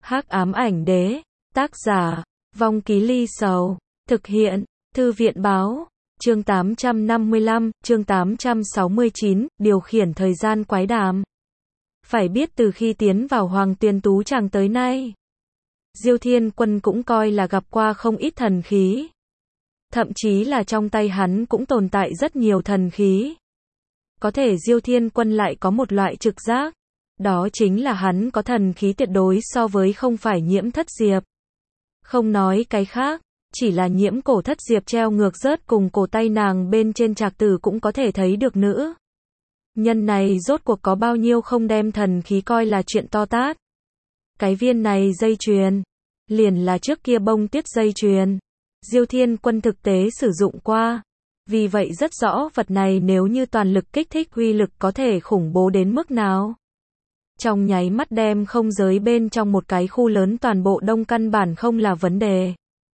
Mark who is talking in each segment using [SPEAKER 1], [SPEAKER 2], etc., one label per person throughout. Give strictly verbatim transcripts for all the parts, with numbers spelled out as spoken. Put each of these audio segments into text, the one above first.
[SPEAKER 1] Hắc ám ảnh đế, tác giả, Vong Ký Ly Sầu, thực hiện, Thư viện báo, chương tám trăm năm mươi lăm, chương tám trăm sáu mươi chín, điều khiển thời gian quái đàm. Phải biết từ khi tiến vào Hoàng Tuyền Tú Tràng tới nay, Diêu Thiên Quân cũng coi là gặp qua không ít thần khí. Thậm chí là trong tay hắn cũng tồn tại rất nhiều thần khí. Có thể Diêu Thiên Quân lại có một loại trực giác. Đó chính là hắn có thần khí tuyệt đối so với không phải Nhiễm Thất Diệp. Không nói cái khác, chỉ là Nhiễm Cổ Thất Diệp treo ngược rớt cùng cổ tay nàng bên trên trạc tử cũng có thể thấy được nữ nhân này rốt cuộc có bao nhiêu không đem thần khí coi là chuyện to tát. Cái viên này dây chuyền, liền là trước kia bông tuyết dây chuyền. Diêu Thiên Quân thực tế sử dụng qua. Vì vậy rất rõ vật này nếu như toàn lực kích thích uy lực có thể khủng bố đến mức nào. Trong nháy mắt đem không giới bên trong một cái khu lớn toàn bộ đông căn bản không là vấn đề.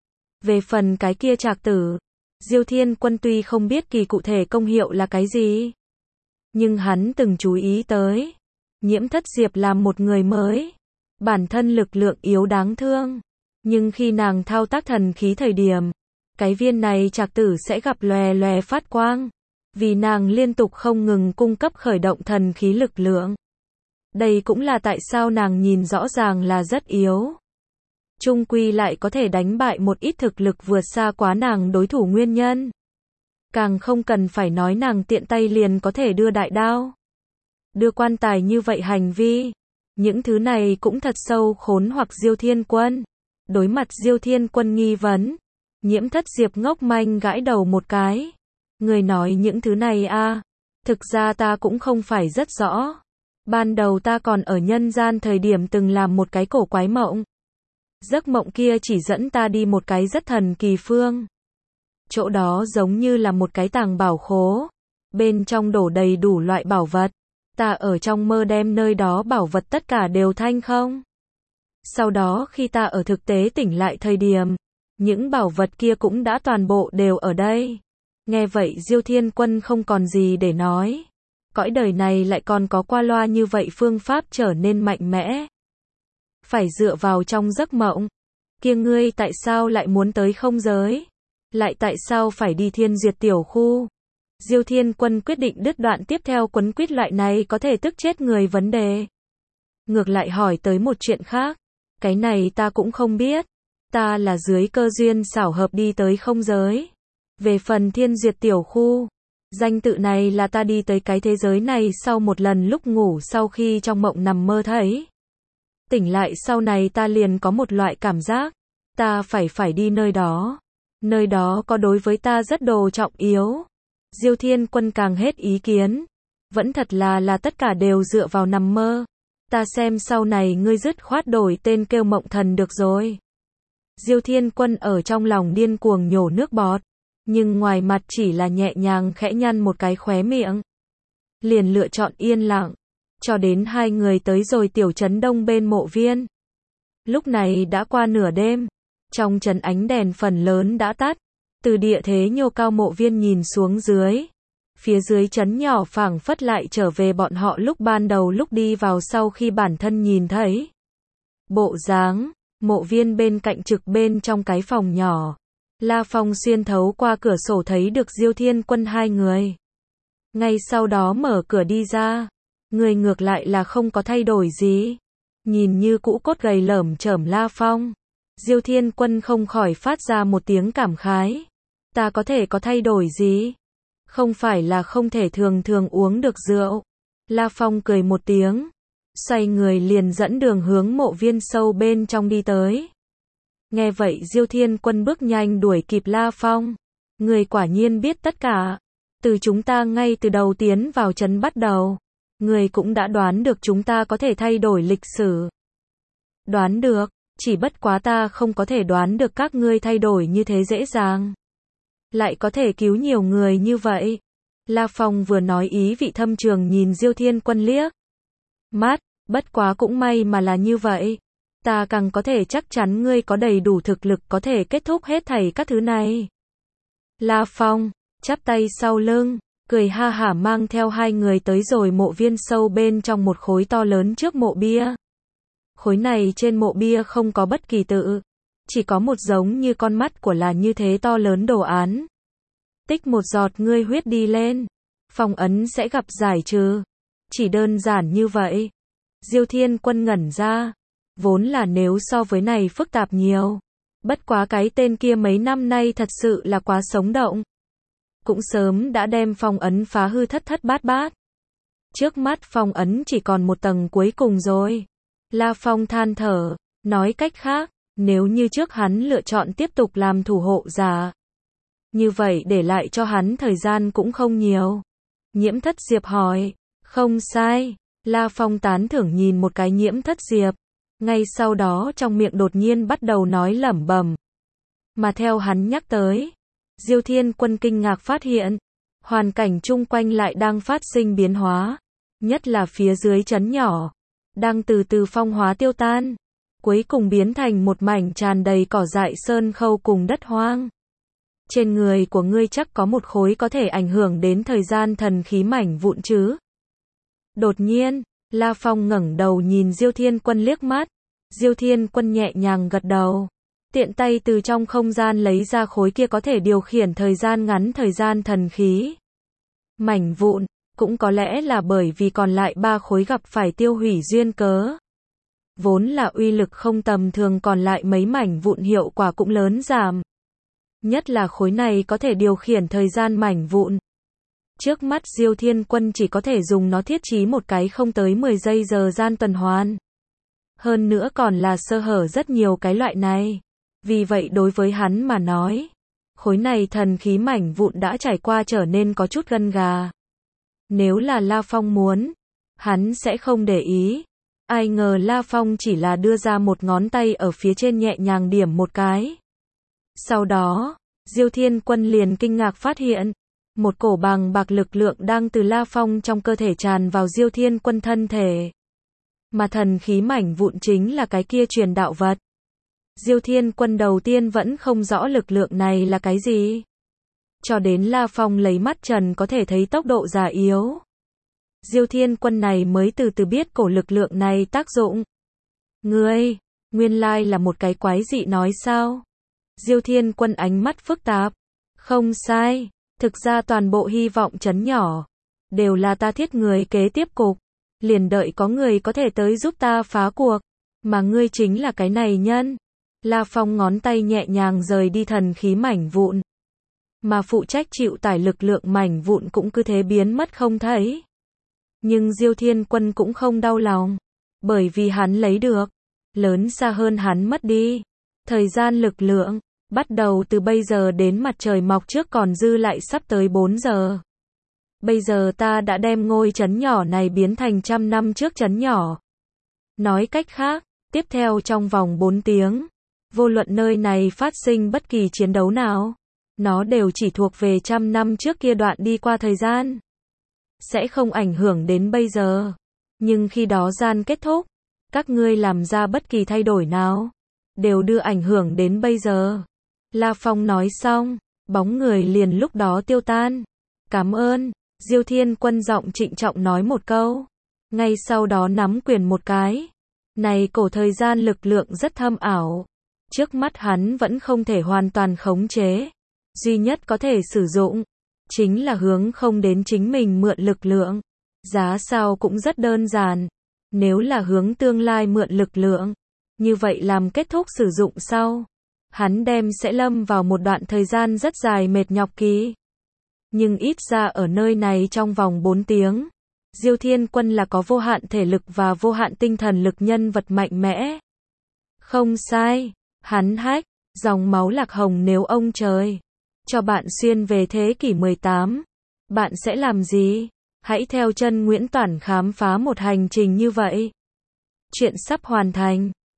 [SPEAKER 1] Về phần cái kia trạc tử, Diêu Thiên Quân tuy không biết kỳ cụ thể công hiệu là cái gì, nhưng hắn từng chú ý tới. Nhiễm Thất Diệp là một người mới, bản thân lực lượng yếu đáng thương. Nhưng khi nàng thao tác thần khí thời điểm, cái viên này trạc tử sẽ gặp lòe lòe phát quang. Vì nàng liên tục không ngừng cung cấp khởi động thần khí lực lượng. Đây cũng là tại sao nàng nhìn rõ ràng là rất yếu. Trung quy lại có thể đánh bại một ít thực lực vượt xa quá nàng đối thủ nguyên nhân. Càng không cần phải nói nàng tiện tay liền có thể đưa đại đao, đưa quan tài như vậy hành vi. Những thứ này cũng thật sâu khốn hoặc Diêu Thiên Quân. Đối mặt Diêu Thiên Quân nghi vấn, Nhiễm Thất Diệp ngốc manh gãi đầu một cái. Người nói những thứ này a, thực ra ta cũng không phải rất rõ. Ban đầu ta còn ở nhân gian thời điểm từng làm một cái cổ quái mộng. Giấc mộng kia chỉ dẫn ta đi một cái rất thần kỳ phương. Chỗ đó giống như là một cái tàng bảo khố. Bên trong đổ đầy đủ loại bảo vật. Ta ở trong mơ đem nơi đó bảo vật tất cả đều thanh không. Sau đó khi ta ở thực tế tỉnh lại thời điểm, những bảo vật kia cũng đã toàn bộ đều ở đây. Nghe vậy Diêu Thiên Quân không còn gì để nói. Cõi đời này lại còn có qua loa như vậy phương pháp trở nên mạnh mẽ. Phải dựa vào trong giấc mộng. Kia ngươi tại sao lại muốn tới không giới? Lại tại sao phải đi Thiên Duyệt tiểu khu? Diêu Thiên Quân quyết định đứt đoạn tiếp theo quấn quýt loại này có thể tức chết người vấn đề. Ngược lại hỏi tới một chuyện khác. Cái này ta cũng không biết. Ta là dưới cơ duyên xảo hợp đi tới không giới. Về phần Thiên Duyệt tiểu khu, danh tự này là ta đi tới cái thế giới này sau một lần lúc ngủ sau khi trong mộng nằm mơ thấy. Tỉnh lại sau này ta liền có một loại cảm giác. Ta phải phải đi nơi đó. Nơi đó có đối với ta rất đồ trọng yếu. Diêu Thiên Quân càng hết ý kiến. Vẫn thật là là tất cả đều dựa vào nằm mơ. Ta xem sau này ngươi dứt khoát đổi tên kêu Mộng Thần được rồi. Diêu Thiên Quân ở trong lòng điên cuồng nhổ nước bọt. Nhưng ngoài mặt chỉ là nhẹ nhàng khẽ nhăn một cái khóe miệng. Liền lựa chọn yên lặng. Cho đến hai người tới rồi tiểu trấn đông bên mộ viên. Lúc này đã qua nửa đêm. Trong trấn ánh đèn phần lớn đã tắt. Từ địa thế nhô cao mộ viên nhìn xuống dưới. Phía dưới trấn nhỏ phảng phất lại trở về bọn họ lúc ban đầu lúc đi vào sau khi bản thân nhìn thấy. Bộ dáng, mộ viên bên cạnh trực bên trong cái phòng nhỏ. La Phong xuyên thấu qua cửa sổ thấy được Diêu Thiên Quân hai người. Ngay sau đó mở cửa đi ra. Người ngược lại là không có thay đổi gì. Nhìn như cũ cốt gầy lởm chởm La Phong. Diêu Thiên Quân không khỏi phát ra một tiếng cảm khái. Ta có thể có thay đổi gì? Không phải là không thể thường thường uống được rượu. La Phong cười một tiếng. Xoay người liền dẫn đường hướng mộ viên sâu bên trong đi tới. Nghe vậy Diêu Thiên Quân bước nhanh đuổi kịp La Phong. Người quả nhiên biết tất cả. Từ chúng ta ngay từ đầu tiến vào trấn bắt đầu. Người cũng đã đoán được chúng ta có thể thay đổi lịch sử. Đoán được, chỉ bất quá ta không có thể đoán được các ngươi thay đổi như thế dễ dàng. Lại có thể cứu nhiều người như vậy. La Phong vừa nói ý vị thâm trường nhìn Diêu Thiên Quân liếc mắt, bất quá cũng may mà là như vậy. Ta càng có thể chắc chắn ngươi có đầy đủ thực lực có thể kết thúc hết thảy các thứ này. La Phong, chắp tay sau lưng, cười ha hả mang theo hai người tới rồi mộ viên sâu bên trong một khối to lớn trước mộ bia. Khối này trên mộ bia không có bất kỳ tự. Chỉ có một giống như con mắt của là như thế to lớn đồ án. Tích một giọt ngươi huyết đi lên. Phong ấn sẽ gặp giải trừ. Chỉ đơn giản như vậy. Diêu Thiên Quân ngẩn ra. Vốn là nếu so với này phức tạp nhiều. Bất quá cái tên kia mấy năm nay thật sự là quá sống động. Cũng sớm đã đem phong ấn phá hư thất thất bát bát. Trước mắt phong ấn chỉ còn một tầng cuối cùng rồi. La Phong than thở. Nói cách khác, nếu như trước hắn lựa chọn tiếp tục làm thủ hộ giả. Như vậy để lại cho hắn thời gian cũng không nhiều. Nhiễm Thất Diệp hỏi. Không sai. La Phong tán thưởng nhìn một cái Nhiễm Thất Diệp. Ngay sau đó trong miệng đột nhiên bắt đầu nói lẩm bẩm. Mà theo hắn nhắc tới, Diêu Thiên Quân kinh ngạc phát hiện, hoàn cảnh chung quanh lại đang phát sinh biến hóa, nhất là phía dưới trấn nhỏ, đang từ từ phong hóa tiêu tan, cuối cùng biến thành một mảnh tràn đầy cỏ dại sơn khâu cùng đất hoang. Trên người của ngươi chắc có một khối có thể ảnh hưởng đến thời gian thần khí mảnh vụn chứ? Đột nhiên, La Phong ngẩng đầu nhìn Diêu Thiên Quân liếc mắt. Diêu Thiên Quân nhẹ nhàng gật đầu. Tiện tay từ trong không gian lấy ra khối kia có thể điều khiển thời gian ngắn thời gian thần khí. Mảnh vụn, cũng có lẽ là bởi vì còn lại ba khối gặp phải tiêu hủy duyên cớ. Vốn là uy lực không tầm thường còn lại mấy mảnh vụn hiệu quả cũng lớn giảm. Nhất là khối này có thể điều khiển thời gian mảnh vụn. Trước mắt Diêu Thiên Quân chỉ có thể dùng nó thiết trí một cái không tới mười giây giờ gian tuần hoàn. Hơn nữa còn là sơ hở rất nhiều cái loại này. Vì vậy đối với hắn mà nói, khối này thần khí mảnh vụn đã trải qua trở nên có chút gân gà. Nếu là La Phong muốn, hắn sẽ không để ý. Ai ngờ La Phong chỉ là đưa ra một ngón tay ở phía trên nhẹ nhàng điểm một cái. Sau đó, Diêu Thiên Quân liền kinh ngạc phát hiện, một cổ bàng bạc lực lượng đang từ La Phong trong cơ thể tràn vào Diêu Thiên Quân thân thể. Mà thần khí mảnh vụn chính là cái kia truyền đạo vật. Diêu Thiên Quân đầu tiên vẫn không rõ lực lượng này là cái gì. Cho đến La Phong lấy mắt trần có thể thấy tốc độ già yếu. Diêu Thiên Quân này mới từ từ biết cổ lực lượng này tác dụng. Ngươi, nguyên lai là một cái quái dị nói sao? Diêu Thiên Quân ánh mắt phức tạp. Không sai, thực ra toàn bộ hy vọng trấn nhỏ đều là ta thiết người kế tiếp cục, liền đợi có người có thể tới giúp ta phá cuộc, mà ngươi chính là cái này nhân. La Phong ngón tay nhẹ nhàng rời đi thần khí mảnh vụn, mà phụ trách chịu tải lực lượng mảnh vụn cũng cứ thế biến mất không thấy. Nhưng Diêu Thiên Quân cũng không đau lòng, bởi vì hắn lấy được lớn xa hơn hắn mất đi. Thời gian lực lượng, bắt đầu từ bây giờ đến mặt trời mọc trước còn dư lại sắp tới bốn giờ. Bây giờ ta đã đem ngôi trấn nhỏ này biến thành trăm năm trước trấn nhỏ. Nói cách khác, tiếp theo trong vòng bốn tiếng, vô luận nơi này phát sinh bất kỳ chiến đấu nào, nó đều chỉ thuộc về trăm năm trước kia đoạn đi qua thời gian. Sẽ không ảnh hưởng đến bây giờ. Nhưng khi đó gian kết thúc, các ngươi làm ra bất kỳ thay đổi nào, đều đưa ảnh hưởng đến bây giờ. La Phong nói xong, bóng người liền lúc đó tiêu tan. Cảm ơn, Diêu Thiên Quân giọng trịnh trọng nói một câu. Ngay sau đó nắm quyền một cái. Này cổ thời gian lực lượng rất thâm ảo. Trước mắt hắn vẫn không thể hoàn toàn khống chế. Duy nhất có thể sử dụng, chính là hướng không đến chính mình mượn lực lượng. Giá sao cũng rất đơn giản. Nếu là hướng tương lai mượn lực lượng, như vậy làm kết thúc sử dụng sau, hắn đem sẽ lâm vào một đoạn thời gian rất dài mệt nhọc kỳ. Nhưng ít ra ở nơi này trong vòng bốn tiếng, Diêu Thiên Quân là có vô hạn thể lực và vô hạn tinh thần lực nhân vật mạnh mẽ. Không sai, hắn hách, dòng máu lạc hồng nếu ông trời cho bạn xuyên về thế kỷ mười tám, bạn sẽ làm gì? Hãy theo chân Nguyễn Toản khám phá một hành trình như vậy. Chuyện sắp hoàn thành.